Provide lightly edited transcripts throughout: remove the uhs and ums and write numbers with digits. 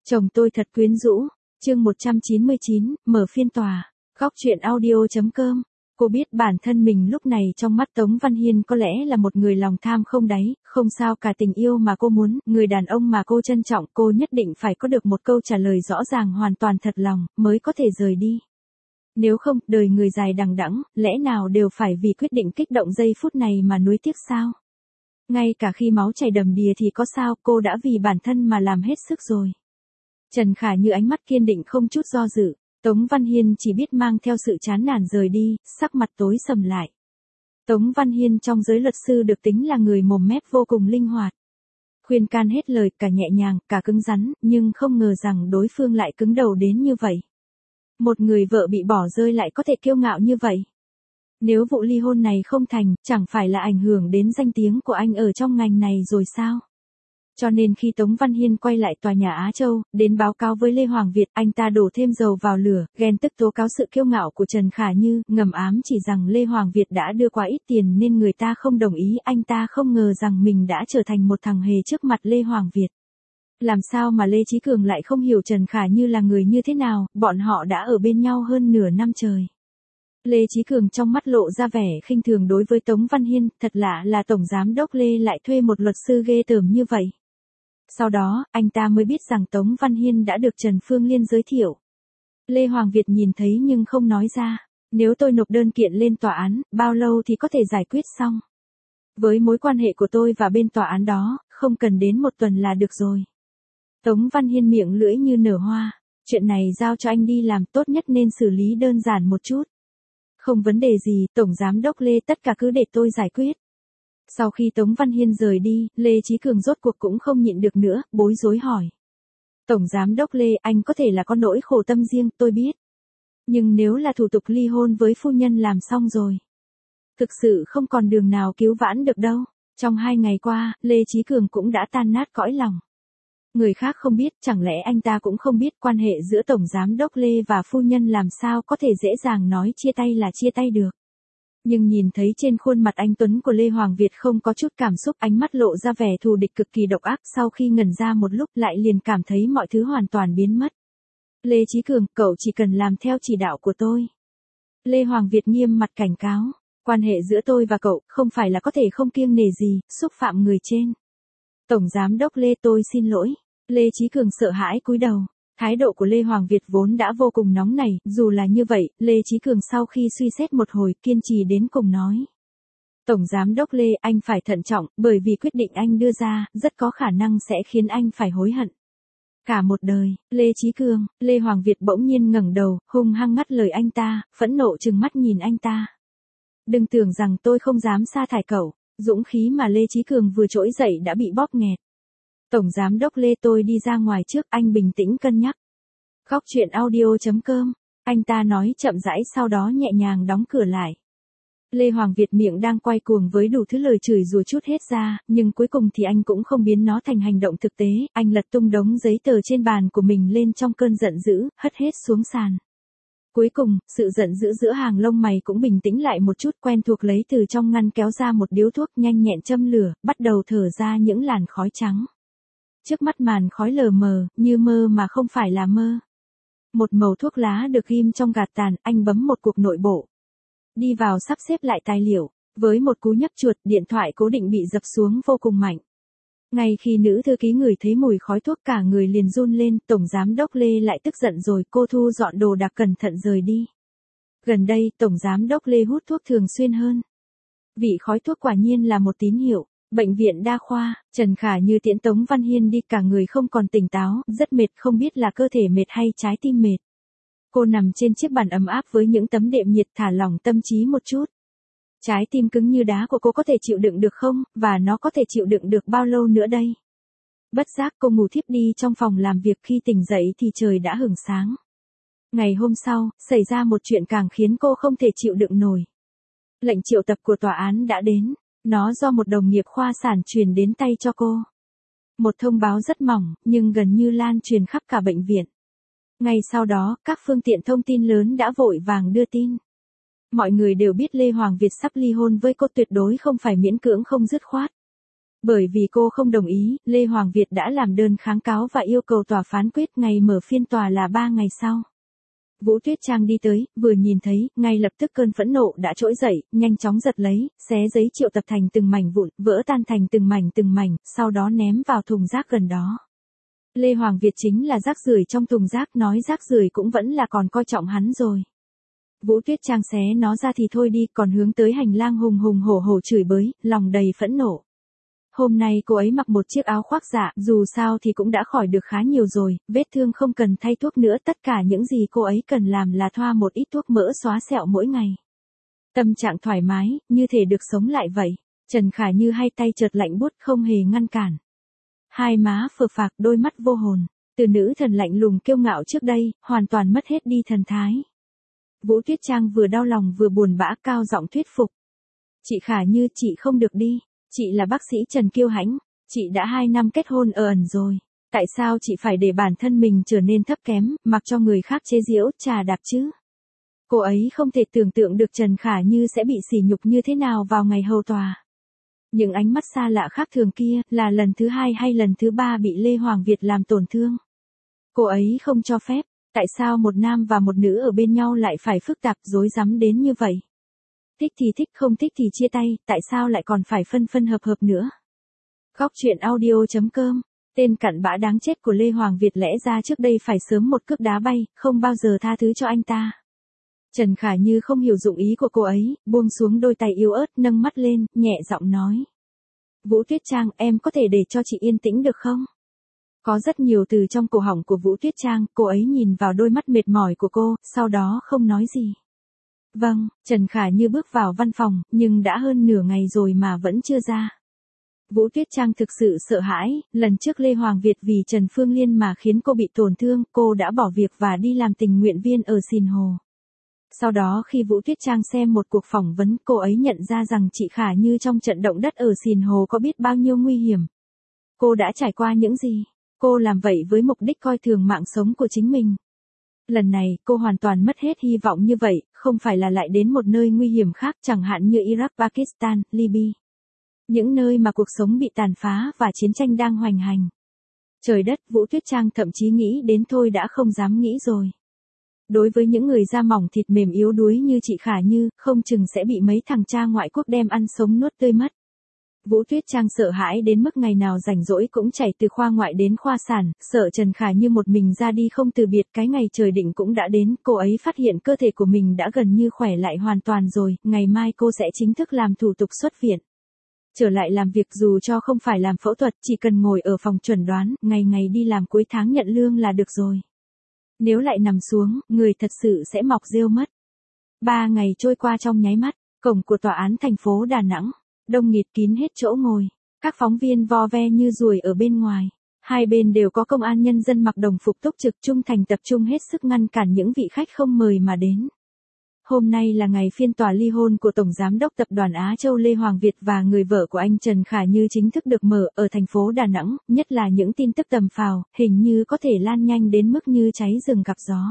Chồng tôi thật quyến rũ. Chương 199, mở phiên tòa. Góc truyện audio.com. Cô biết bản thân mình lúc này trong mắt Tống Văn Hiên có lẽ là một người lòng tham không đáy, không sao cả tình yêu mà cô muốn, người đàn ông mà cô trân trọng, cô nhất định phải có được một câu trả lời rõ ràng hoàn toàn thật lòng, mới có thể rời đi. Nếu không, đời người dài đằng đẵng, lẽ nào đều phải vì quyết định kích động giây phút này mà nuối tiếc sao? Ngay cả khi máu chảy đầm đìa thì có sao, cô đã vì bản thân mà làm hết sức rồi. Trần Khả Như ánh mắt kiên định không chút do dự, Tống Văn Hiên chỉ biết mang theo sự chán nản rời đi, sắc mặt tối sầm lại. Tống Văn Hiên trong giới luật sư được tính là người mồm mép vô cùng linh hoạt. Khuyên can hết lời, cả nhẹ nhàng, cả cứng rắn, nhưng không ngờ rằng đối phương lại cứng đầu đến như vậy. Một người vợ bị bỏ rơi lại có thể kiêu ngạo như vậy. Nếu vụ ly hôn này không thành, chẳng phải là ảnh hưởng đến danh tiếng của anh ở trong ngành này rồi sao? Cho nên khi Tống Văn Hiên quay lại tòa nhà Á Châu, đến báo cáo với Lê Hoàng Việt, anh ta đổ thêm dầu vào lửa, ghen tức tố cáo sự kiêu ngạo của Trần Khả Như, ngầm ám chỉ rằng Lê Hoàng Việt đã đưa quá ít tiền nên người ta không đồng ý, anh ta không ngờ rằng mình đã trở thành một thằng hề trước mặt Lê Hoàng Việt. Làm sao mà Lê Chí Cường lại không hiểu Trần Khả Như là người như thế nào, bọn họ đã ở bên nhau hơn nửa năm trời. Lê Chí Cường trong mắt lộ ra vẻ khinh thường đối với Tống Văn Hiên, thật lạ là Tổng Giám đốc Lê lại thuê một luật sư ghê tởm như vậy. Sau đó, anh ta mới biết rằng Tống Văn Hiên đã được Trần Phương Liên giới thiệu. Lê Hoàng Việt nhìn thấy nhưng không nói ra, nếu tôi nộp đơn kiện lên tòa án, bao lâu thì có thể giải quyết xong? Với mối quan hệ của tôi và bên tòa án đó, không cần đến một tuần là được rồi. Tống Văn Hiên miệng lưỡi như nở hoa, chuyện này giao cho anh đi làm, tốt nhất nên xử lý đơn giản một chút. Không vấn đề gì, Tổng Giám đốc Lê, tất cả cứ để tôi giải quyết. Sau khi Tống Văn Hiên rời đi, Lê Chí Cường rốt cuộc cũng không nhịn được nữa, bối rối hỏi. Tổng Giám đốc Lê, anh có thể là có nỗi khổ tâm riêng, tôi biết. Nhưng nếu là thủ tục ly hôn với phu nhân làm xong rồi, thực sự không còn đường nào cứu vãn được đâu. Trong 2 ngày qua, Lê Chí Cường cũng đã tan nát cõi lòng. Người khác không biết, chẳng lẽ anh ta cũng không biết quan hệ giữa Tổng Giám đốc Lê và phu nhân làm sao có thể dễ dàng nói chia tay là chia tay được. Nhưng nhìn thấy trên khuôn mặt anh tuấn của Lê Hoàng Việt không có chút cảm xúc, ánh mắt lộ ra vẻ thù địch cực kỳ độc ác, sau khi ngẩn ra một lúc lại liền cảm thấy mọi thứ hoàn toàn biến mất. Lê Chí Cường, cậu chỉ cần làm theo chỉ đạo của tôi. Lê Hoàng Việt nghiêm mặt cảnh cáo, quan hệ giữa tôi và cậu không phải là có thể không kiêng nể gì, xúc phạm người trên. Tổng Giám đốc Lê, tôi xin lỗi. Lê Chí Cường sợ hãi cúi đầu. Thái độ của Lê Hoàng Việt vốn đã vô cùng nóng nảy, dù là như vậy, Lê Chí Cường sau khi suy xét một hồi, kiên trì đến cùng nói. Tổng Giám đốc Lê, anh phải thận trọng, bởi vì quyết định anh đưa ra, rất có khả năng sẽ khiến anh phải hối hận. Cả một đời, Lê Chí Cường, Lê Hoàng Việt bỗng nhiên ngẩng đầu, hung hăng ngắt lời anh ta, phẫn nộ trừng mắt nhìn anh ta. Đừng tưởng rằng tôi không dám sa thải cậu, dũng khí mà Lê Chí Cường vừa trỗi dậy đã bị bóp nghẹt. Tổng Giám đốc Lê, tôi đi ra ngoài trước, anh bình tĩnh cân nhắc. Góc truyện audio.com, anh ta nói chậm rãi sau đó nhẹ nhàng đóng cửa lại. Lê Hoàng Việt miệng đang quay cuồng với đủ thứ lời chửi rủa chút hết ra, nhưng cuối cùng thì anh cũng không biến nó thành hành động thực tế, anh lật tung đống giấy tờ trên bàn của mình lên trong cơn giận dữ, hất hết xuống sàn. Cuối cùng, sự giận dữ giữa hàng lông mày cũng bình tĩnh lại một chút, quen thuộc lấy từ trong ngăn kéo ra một điếu thuốc, nhanh nhẹn châm lửa, bắt đầu thở ra những làn khói trắng. Trước mắt màn khói lờ mờ, như mơ mà không phải là mơ. Một mẩu thuốc lá được ghim trong gạt tàn, anh bấm một cuộc nội bộ. Đi vào sắp xếp lại tài liệu, với một cú nhấp chuột, điện thoại cố định bị dập xuống vô cùng mạnh. Ngay khi nữ thư ký ngửi thấy mùi khói thuốc cả người liền run lên, Tổng Giám đốc Lê lại tức giận rồi, cô thu dọn đồ đạc cẩn thận rời đi. Gần đây, Tổng Giám đốc Lê hút thuốc thường xuyên hơn. Vị khói thuốc quả nhiên là một tín hiệu. Bệnh viện đa khoa, Trần Khả Như tiễn Tống Văn Hiên đi, cả người không còn tỉnh táo, rất mệt, không biết là cơ thể mệt hay trái tim mệt. Cô nằm trên chiếc bàn ấm áp với những tấm đệm nhiệt, thả lỏng tâm trí một chút. Trái tim cứng như đá của cô có thể chịu đựng được không, và nó có thể chịu đựng được bao lâu nữa đây? Bất giác cô ngủ thiếp đi trong phòng làm việc, khi tỉnh dậy thì trời đã hửng sáng. Ngày hôm sau, xảy ra một chuyện càng khiến cô không thể chịu đựng nổi. Lệnh triệu tập của tòa án đã đến. Nó do một đồng nghiệp khoa sản truyền đến tay cho cô. Một thông báo rất mỏng, nhưng gần như lan truyền khắp cả bệnh viện. Ngay sau đó, các phương tiện thông tin lớn đã vội vàng đưa tin. Mọi người đều biết Lê Hoàng Việt sắp ly hôn với cô, tuyệt đối không phải miễn cưỡng không dứt khoát. Bởi vì cô không đồng ý, Lê Hoàng Việt đã làm đơn kháng cáo và yêu cầu tòa phán quyết ngày mở phiên tòa là 3 ngày sau. Vũ Tuyết Trang đi tới, vừa nhìn thấy, ngay lập tức cơn phẫn nộ đã trỗi dậy, nhanh chóng giật lấy, xé giấy triệu tập thành từng mảnh vụn, vỡ tan thành từng mảnh, sau đó ném vào thùng rác gần đó. Lê Hoàng Việt chính là rác rưởi trong thùng rác, nói rác rưởi cũng vẫn là còn coi trọng hắn rồi. Vũ Tuyết Trang xé nó ra thì thôi đi, còn hướng tới hành lang hùng hùng hổ hổ chửi bới, lòng đầy phẫn nộ. Hôm nay cô ấy mặc một chiếc áo khoác dạ, dù sao thì cũng đã khỏi được khá nhiều rồi, vết thương không cần thay thuốc nữa, tất cả những gì cô ấy cần làm là thoa một ít thuốc mỡ xóa sẹo mỗi ngày. Tâm trạng thoải mái, như thể được sống lại vậy. Trần Khả Như hai tay chợt lạnh buốt không hề ngăn cản. Hai má phờ phạc, đôi mắt vô hồn, từ nữ thần lạnh lùng kiêu ngạo trước đây, hoàn toàn mất hết đi thần thái. Vũ Tuyết Trang vừa đau lòng vừa buồn bã, cao giọng thuyết phục. Chị Khả Như, chị không được đi. Chị là bác sĩ Trần Kiêu Hãnh, chị đã 2 năm kết hôn ở ẩn rồi. Tại sao chị phải để bản thân mình trở nên thấp kém, mặc cho người khác chế giễu, trà đạp chứ? Cô ấy không thể tưởng tượng được Trần Khả Như sẽ bị sỉ nhục như thế nào vào ngày hầu tòa. Những ánh mắt xa lạ khác thường kia, là lần thứ 2 hay lần thứ 3 bị Lê Hoàng Việt làm tổn thương? Cô ấy không cho phép, tại sao một nam và một nữ ở bên nhau lại phải phức tạp rối rắm đến như vậy? Thích thì thích, không thích thì chia tay, tại sao lại còn phải phân phân hợp hợp nữa? Góc truyện audio.com, tên cặn bã đáng chết của Lê Hoàng Việt lẽ ra trước đây phải sớm một cước đá bay, không bao giờ tha thứ cho anh ta. Trần Khả Như không hiểu dụng ý của cô ấy, buông xuống đôi tay yếu ớt, nâng mắt lên, nhẹ giọng nói. Vũ Tuyết Trang, em có thể để cho chị yên tĩnh được không? Có rất nhiều từ trong cổ họng của Vũ Tuyết Trang, cô ấy nhìn vào đôi mắt mệt mỏi của cô, sau đó không nói gì. Vâng, Trần Khả Như bước vào văn phòng, nhưng đã hơn nửa ngày rồi mà vẫn chưa ra. Vũ Tuyết Trang thực sự sợ hãi, lần trước Lê Hoàng Việt vì Trần Phương Liên mà khiến cô bị tổn thương, cô đã bỏ việc và đi làm tình nguyện viên ở Sìn Hồ. Sau đó khi Vũ Tuyết Trang xem một cuộc phỏng vấn, cô ấy nhận ra rằng chị Khả Như trong trận động đất ở Sìn Hồ có biết bao nhiêu nguy hiểm. Cô đã trải qua những gì? Cô làm vậy với mục đích coi thường mạng sống của chính mình. Lần này, cô hoàn toàn mất hết hy vọng như vậy, không phải là lại đến một nơi nguy hiểm khác chẳng hạn như Iraq, Pakistan, Libya. Những nơi mà cuộc sống bị tàn phá và chiến tranh đang hoành hành. Trời đất, Vũ Tuyết Trang thậm chí nghĩ đến thôi đã không dám nghĩ rồi. Đối với những người da mỏng thịt mềm yếu đuối như chị Khả Như, không chừng sẽ bị mấy thằng cha ngoại quốc đem ăn sống nuốt tươi mất. Vũ Tuyết Trang sợ hãi đến mức ngày nào rảnh rỗi cũng chạy từ khoa ngoại đến khoa sản, sợ Trần Khả Như một mình ra đi không từ biệt. Cái ngày trời định cũng đã đến, cô ấy phát hiện cơ thể của mình đã gần như khỏe lại hoàn toàn rồi, ngày mai cô sẽ chính thức làm thủ tục xuất viện. Trở lại làm việc dù cho không phải làm phẫu thuật, chỉ cần ngồi ở phòng chuẩn đoán, ngày ngày đi làm cuối tháng nhận lương là được rồi. Nếu lại nằm xuống, người thật sự sẽ mọc rêu mất. 3 ngày trôi qua trong nháy mắt, cổng của tòa án thành phố Đà Nẵng đông nghịt kín hết chỗ ngồi, các phóng viên vo ve như ruồi ở bên ngoài. Hai bên đều có công an nhân dân mặc đồng phục túc trực trung thành tập trung hết sức ngăn cản những vị khách không mời mà đến. Hôm nay là ngày phiên tòa ly hôn của Tổng Giám đốc Tập đoàn Á Châu Lê Hoàng Việt và người vợ của anh Trần Khả Như chính thức được mở ở thành phố Đà Nẵng, nhất là những tin tức tầm phào, hình như có thể lan nhanh đến mức như cháy rừng gặp gió.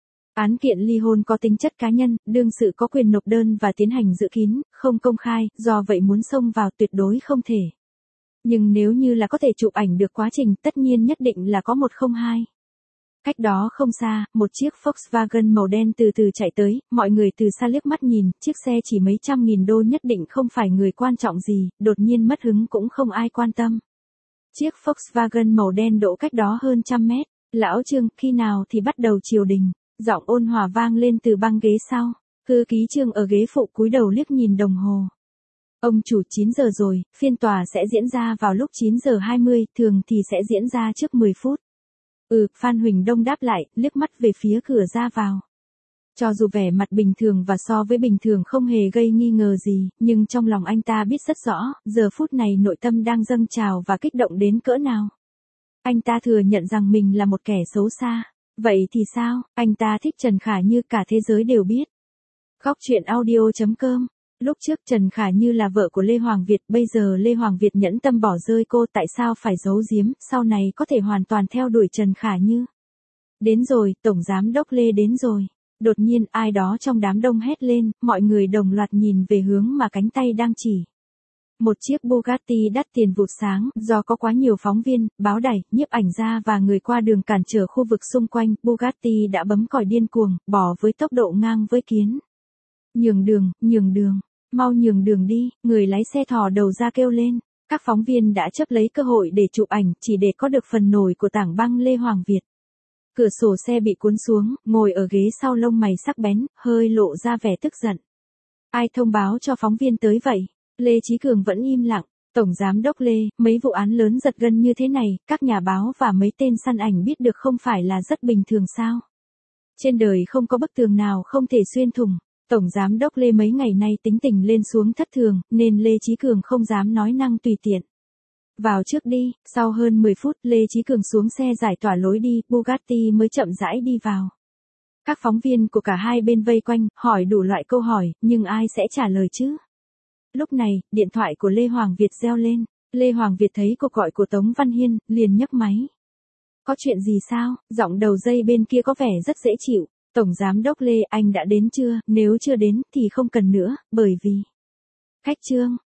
Án kiện ly hôn có tính chất cá nhân, đương sự có quyền nộp đơn và tiến hành giữ kín, không công khai, do vậy muốn xông vào tuyệt đối không thể. Nhưng nếu như là có thể chụp ảnh được quá trình, tất nhiên nhất định là có 102. Cách đó không xa, một chiếc Volkswagen màu đen từ từ chạy tới, mọi người từ xa liếc mắt nhìn, chiếc xe chỉ mấy trăm nghìn đô nhất định không phải người quan trọng gì, đột nhiên mất hứng cũng không ai quan tâm. Chiếc Volkswagen màu đen đỗ cách đó hơn 100 mét, lão Trương, khi nào thì bắt đầu triều đình? Giọng ôn hòa vang lên từ băng ghế sau, thư ký Trương ở ghế phụ cúi đầu liếc nhìn đồng hồ. Ông chủ 9 giờ rồi, phiên tòa sẽ diễn ra vào lúc 9 giờ 20, thường thì sẽ diễn ra trước 10 phút. Phan Huỳnh Đông đáp lại, liếc mắt về phía cửa ra vào. Cho dù vẻ mặt bình thường và so với bình thường không hề gây nghi ngờ gì, nhưng trong lòng anh ta biết rất rõ, giờ phút này nội tâm đang dâng trào và kích động đến cỡ nào. Anh ta thừa nhận rằng mình là một kẻ xấu xa. Vậy thì sao, anh ta thích Trần Khả Như cả thế giới đều biết. Góc truyện audio.com. Lúc trước Trần Khả Như là vợ của Lê Hoàng Việt, bây giờ Lê Hoàng Việt nhẫn tâm bỏ rơi cô, tại sao phải giấu giếm, sau này có thể hoàn toàn theo đuổi Trần Khả Như. Đến rồi, Tổng Giám đốc Lê đến rồi. Đột nhiên ai đó trong đám đông hét lên, mọi người đồng loạt nhìn về hướng mà cánh tay đang chỉ. Một chiếc Bugatti đắt tiền vụt sáng, do có quá nhiều phóng viên, báo đài, nhiếp ảnh gia và người qua đường cản trở khu vực xung quanh, Bugatti đã bấm còi điên cuồng, bỏ với tốc độ ngang với kiến. Nhường đường, mau nhường đường đi, người lái xe thò đầu ra kêu lên. Các phóng viên đã chấp lấy cơ hội để chụp ảnh, chỉ để có được phần nổi của tảng băng Lê Hoàng Việt. Cửa sổ xe bị cuốn xuống, ngồi ở ghế sau lông mày sắc bén, hơi lộ ra vẻ tức giận. Ai thông báo cho phóng viên tới vậy? Lê Chí Cường vẫn im lặng. Tổng giám đốc Lê, mấy vụ án lớn giật gân như thế này, các nhà báo và mấy tên săn ảnh biết được không phải là rất bình thường sao? Trên đời không có bức tường nào không thể xuyên thủng. Tổng giám đốc Lê mấy ngày nay tính tình lên xuống thất thường, nên Lê Chí Cường không dám nói năng tùy tiện. Vào trước đi, sau hơn 10 phút, Lê Chí Cường xuống xe giải tỏa lối đi, Bugatti mới chậm rãi đi vào. Các phóng viên của cả hai bên vây quanh, hỏi đủ loại câu hỏi, nhưng ai sẽ trả lời chứ? Lúc này, điện thoại của Lê Hoàng Việt reo lên. Lê Hoàng Việt thấy cuộc gọi của Tống Văn Hiên, liền nhấc máy. Có chuyện gì sao? Giọng đầu dây bên kia có vẻ rất dễ chịu. Tổng giám đốc Lê, anh đã đến chưa? Nếu chưa đến thì không cần nữa, bởi vì... Khách Trương,